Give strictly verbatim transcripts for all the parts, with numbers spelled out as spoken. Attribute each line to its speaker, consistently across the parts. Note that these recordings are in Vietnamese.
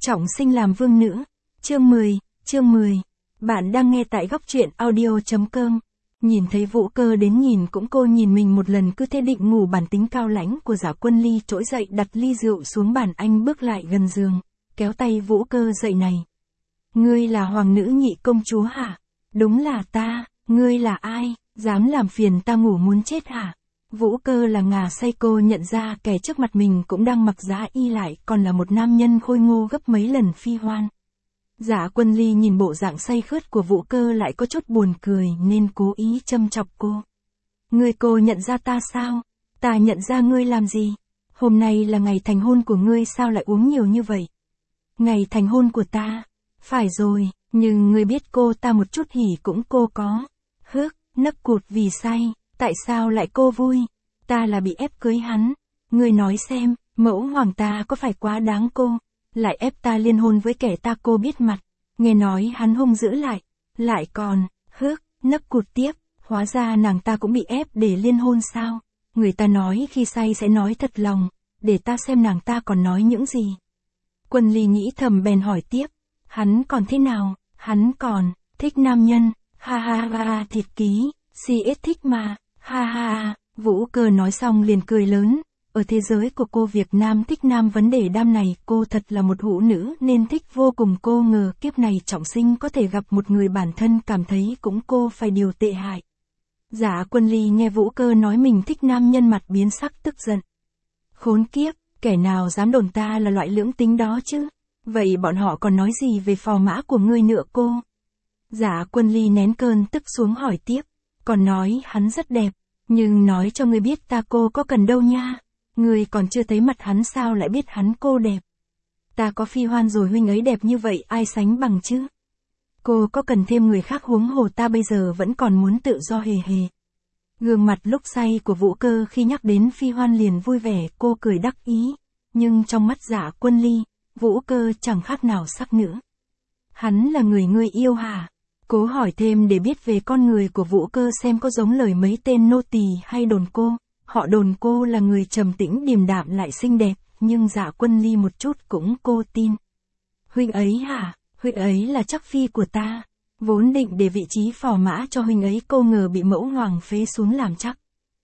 Speaker 1: Trọng sinh làm vương nữ. Chương mười, chương mười. Bạn đang nghe tại góc truyện audio.com. Nhìn thấy Vũ Cơ đến nhìn cũng cô nhìn mình một lần cứ thế định ngủ, bản tính cao lãnh của Giả Quân Ly trỗi dậy đặt ly rượu xuống bàn, anh bước lại gần giường, kéo tay Vũ Cơ dậy. Này, ngươi là hoàng nữ nhị công chúa hả? Đúng là ta. Ngươi là ai? Dám làm phiền ta ngủ muốn chết hả? Vũ Cơ là ngà say, cô nhận ra kẻ trước mặt mình cũng đang mặc giá y lại còn là một nam nhân khôi ngô gấp mấy lần Phi Hoan. Giả Quân Ly nhìn bộ dạng say khướt của Vũ Cơ lại có chút buồn cười nên cố ý châm chọc cô. Ngươi cô nhận ra ta sao? Ta nhận ra ngươi làm gì? Hôm nay là ngày thành hôn của ngươi, sao lại uống nhiều như vậy? Ngày thành hôn của ta? Phải rồi, nhưng ngươi biết cô ta một chút hỉ cũng cô có. Hước, nấc cụt vì say. Tại sao lại cô vui? Ta là bị ép cưới hắn. Ngươi nói xem, mẫu hoàng ta có phải quá đáng cô? Lại ép ta liên hôn với kẻ ta cô biết mặt. Nghe nói hắn hung dữ lại. Lại còn, hước, nấc cụt tiếp. Hóa ra nàng ta cũng bị ép để liên hôn sao? Người ta nói khi say sẽ nói thật lòng. Để ta xem nàng ta còn nói những gì. Quân Ly nghĩ thầm bèn hỏi tiếp. Hắn còn thế nào? Hắn còn thích nam nhân. Ha ha ha, thiệt ký. Si ít thích mà. Ha ha, Vũ Cơ nói xong liền cười lớn. Ở thế giới của cô, việc nam thích nam vấn đề đam này, cô thật là một hữu nữ nên thích vô cùng. Cô ngờ kiếp này trọng sinh có thể gặp một người bản thân cảm thấy cũng cô phải điều tệ hại. Giả Quân Ly nghe Vũ Cơ nói mình thích nam nhân mặt biến sắc tức giận. Khốn kiếp, kẻ nào dám đồn ta là loại lưỡng tính đó chứ? Vậy bọn họ còn nói gì về phò mã của ngươi nữa cô? Giả Quân Ly nén cơn tức xuống hỏi tiếp. Còn nói hắn rất đẹp, nhưng nói cho ngươi biết ta cô có cần đâu nha. Ngươi còn chưa thấy mặt hắn sao lại biết hắn cô đẹp? Ta có Phi Hoan rồi, huynh ấy đẹp như vậy ai sánh bằng chứ? Cô có cần thêm người khác, huống hồ ta bây giờ vẫn còn muốn tự do hề hề. Gương mặt lúc say của Vũ Cơ khi nhắc đến Phi Hoan liền vui vẻ, cô cười đắc ý. Nhưng trong mắt Giả Quân Ly, Vũ Cơ chẳng khác nào sắc nữ. Hắn là người ngươi yêu hả? Cố hỏi thêm để biết về con người của Vũ Cơ xem có giống lời mấy tên nô tỳ hay đồn cô. Họ đồn cô là người trầm tĩnh điềm đạm lại xinh đẹp, nhưng Giả Quân Ly một chút cũng cô tin. Huynh ấy hả? Huynh ấy là chắc phi của ta. Vốn định để vị trí phò mã cho huynh ấy, cô ngờ bị mẫu hoàng phế xuống làm chắc.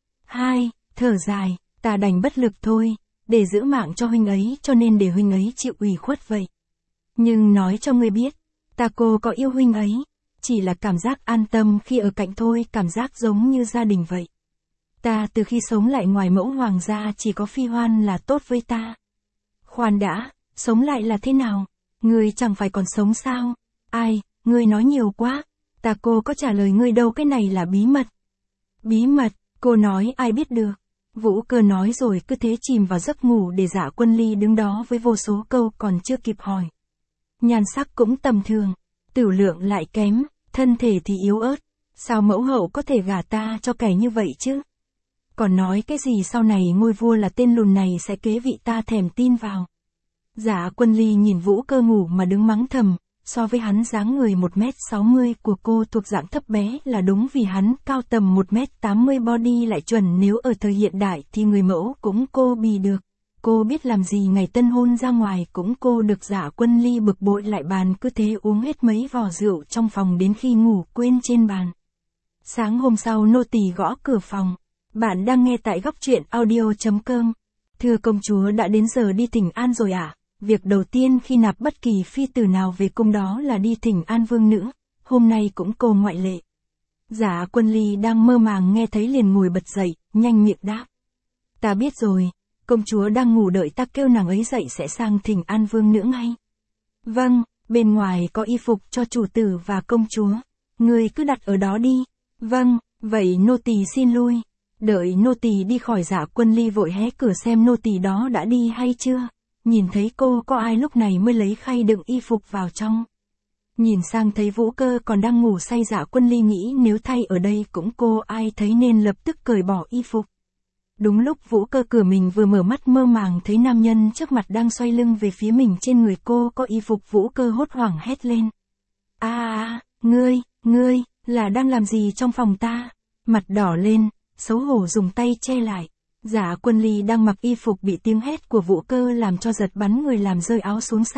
Speaker 1: Hai, thở dài, ta đành bất lực thôi, để giữ mạng cho huynh ấy cho nên để huynh ấy chịu ủy khuất vậy. Nhưng nói cho ngươi biết, ta cô có yêu huynh ấy. Chỉ là cảm giác an tâm khi ở cạnh thôi, cảm giác giống như gia đình vậy. Ta từ khi sống lại ngoài mẫu hoàng gia chỉ có Phi Hoan là tốt với ta. Khoan đã, sống lại là thế nào? Ngươi chẳng phải còn sống sao? Ai, ngươi nói nhiều quá. Ta cô có trả lời ngươi đâu, cái này là bí mật. Bí mật, cô nói ai biết được. Vũ Cơ nói rồi cứ thế chìm vào giấc ngủ, để Giả Quân Ly đứng đó với vô số câu còn chưa kịp hỏi. Nhan sắc cũng tầm thường. Tửu lượng lại kém, thân thể thì yếu ớt, sao mẫu hậu có thể gả ta cho kẻ như vậy chứ? Còn nói cái gì sau này ngôi vua là tên lùn này sẽ kế vị, ta thèm tin vào. Giả Quân Ly nhìn Vũ Cơ ngủ mà đứng mắng thầm, so với hắn dáng người một mét sáu mươi của cô thuộc dạng thấp bé là đúng, vì hắn cao tầm một mét tám mươi, body lại chuẩn, nếu ở thời hiện đại thì người mẫu cũng cô bì được. Cô biết làm gì ngày tân hôn ra ngoài cũng cô được. Giả Quân Ly bực bội lại bàn, cứ thế uống hết mấy vò rượu trong phòng đến khi ngủ quên trên bàn. Sáng hôm sau nô tỳ gõ cửa phòng. Bạn đang nghe tại góc truyện audio.com. Thưa công chúa, đã đến giờ đi thỉnh an rồi ạ. À? Việc đầu tiên khi nạp bất kỳ phi tử nào về cung đó là đi thỉnh an vương nữ. Hôm nay cũng cô ngoại lệ. Giả Quân Ly đang mơ màng nghe thấy liền ngồi bật dậy, nhanh miệng đáp. Ta biết rồi. Công chúa đang ngủ, đợi ta kêu nàng ấy dậy sẽ sang thỉnh an vương nữ ngay. Vâng, bên ngoài có y phục cho chủ tử và công chúa. Ngươi cứ đặt ở đó đi. Vâng, vậy nô tỳ xin lui. Đợi nô tỳ đi khỏi, Giả Quân Ly vội hé cửa xem nô tỳ đó đã đi hay chưa. Nhìn thấy cô có ai lúc này mới lấy khay đựng y phục vào trong. Nhìn sang thấy Vũ Cơ còn đang ngủ say, Giả Quân Ly nghĩ nếu thay ở đây cũng cô ai thấy nên lập tức cởi bỏ y phục. Đúng lúc Vũ Cơ cửa mình vừa mở mắt mơ màng thấy nam nhân trước mặt đang xoay lưng về phía mình, trên người cô có y phục. Vũ Cơ hốt hoảng hét lên. À, à, ngươi, ngươi, là đang làm gì trong phòng ta? Mặt đỏ lên, xấu hổ dùng tay che lại. Giả Quân Ly đang mặc y phục bị tiếng hét của Vũ Cơ làm cho giật bắn người, làm rơi áo xuống sàn.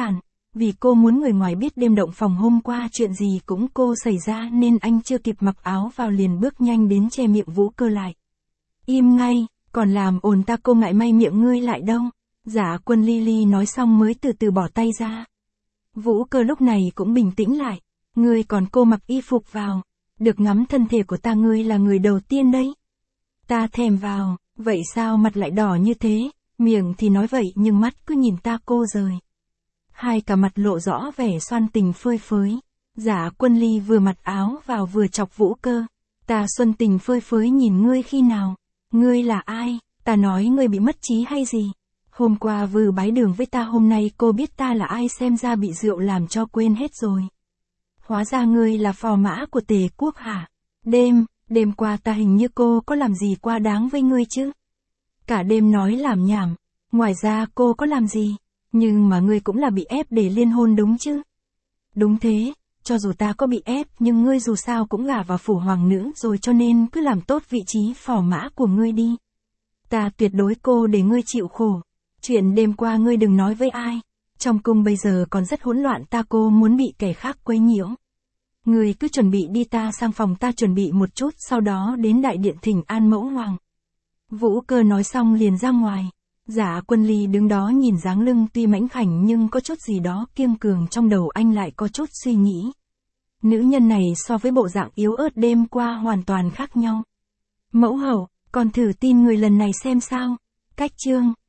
Speaker 1: Vì cô muốn người ngoài biết đêm động phòng hôm qua chuyện gì cũng cô xảy ra nên anh chưa kịp mặc áo vào liền bước nhanh đến che miệng Vũ Cơ lại. Im ngay, còn làm ồn ta cô ngại may miệng ngươi lại đâu. Dạ Quân Lily nói xong mới từ từ bỏ tay ra. Vũ Cơ lúc này cũng bình tĩnh lại. Ngươi còn cô mặc y phục vào. Được ngắm thân thể của ta ngươi là người đầu tiên đấy. Ta thèm vào, vậy sao mặt lại đỏ như thế, miệng thì nói vậy nhưng mắt cứ nhìn ta cô rời. Hai cả mặt lộ rõ vẻ xoan tình phơi phới. Dạ Quân Ly vừa mặc áo vào vừa chọc Vũ Cơ. Ta xuân tình phơi phới nhìn ngươi khi nào? Ngươi là ai? Ta nói ngươi bị mất trí hay gì? Hôm qua vừa bái đường với ta hôm nay cô biết ta là ai xem ra bị rượu làm cho quên hết rồi. Hóa ra ngươi là phò mã của Tề Quốc hả? Đêm, đêm qua ta hình như cô có làm gì quá đáng với ngươi chứ? Cả đêm nói làm nhảm. Ngoài ra cô có làm gì? Nhưng mà ngươi cũng là bị ép để liên hôn đúng chứ? Đúng thế, cho dù ta có bị ép nhưng ngươi dù sao cũng gả vào phủ hoàng nữ rồi cho nên cứ làm tốt vị trí phò mã của ngươi đi. Ta tuyệt đối cô để ngươi chịu khổ. Chuyện đêm qua ngươi đừng nói với ai. Trong cung bây giờ còn rất hỗn loạn ta cô muốn bị kẻ khác quấy nhiễu. Ngươi cứ chuẩn bị đi ta sang phòng ta chuẩn bị một chút sau đó đến đại điện thỉnh an mẫu hoàng. Vũ Cơ nói xong liền ra ngoài. Dạ Quân Ly đứng đó nhìn dáng lưng tuy mãnh khảnh nhưng có chút gì đó kiêng cường trong đầu anh lại có chút suy nghĩ. Nữ nhân này so với bộ dạng yếu ớt đêm qua hoàn toàn khác nhau. Mẫu hậu, còn thử tin người lần này xem sao. Cách chương